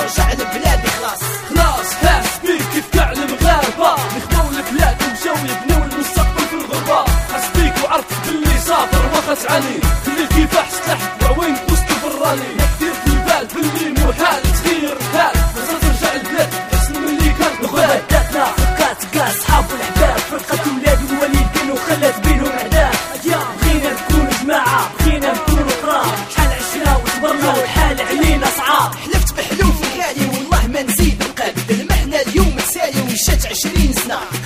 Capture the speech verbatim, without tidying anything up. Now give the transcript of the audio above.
نرجع لبلادي خلاص خلاص حاس بيك كيف كاع المغاربة نخدمو البلاد ومشاو يبنيو المستقبل في الغربة. حاس بيك وعرفت باللي صابر واخا تعاني خلي الكفاح سلاح وعوين وسط براني. ما كدير في البال باللي محال تغير الحال لازم ترجع البلاد احسن من اللي كان قبال. بداتنا فكات كاع صحاب والحباب فرقة ولاد الوالدين وخلات بينهم عذاب. بغينا نكونوا جماعة بغينا نكونوا قراب شحال عشنا وصبرنا والحال علينا صعاب. حلفت بحلوف غالي والله ما نزيد نقاد المحنة اليوم تسالي ومشات عشرين سنة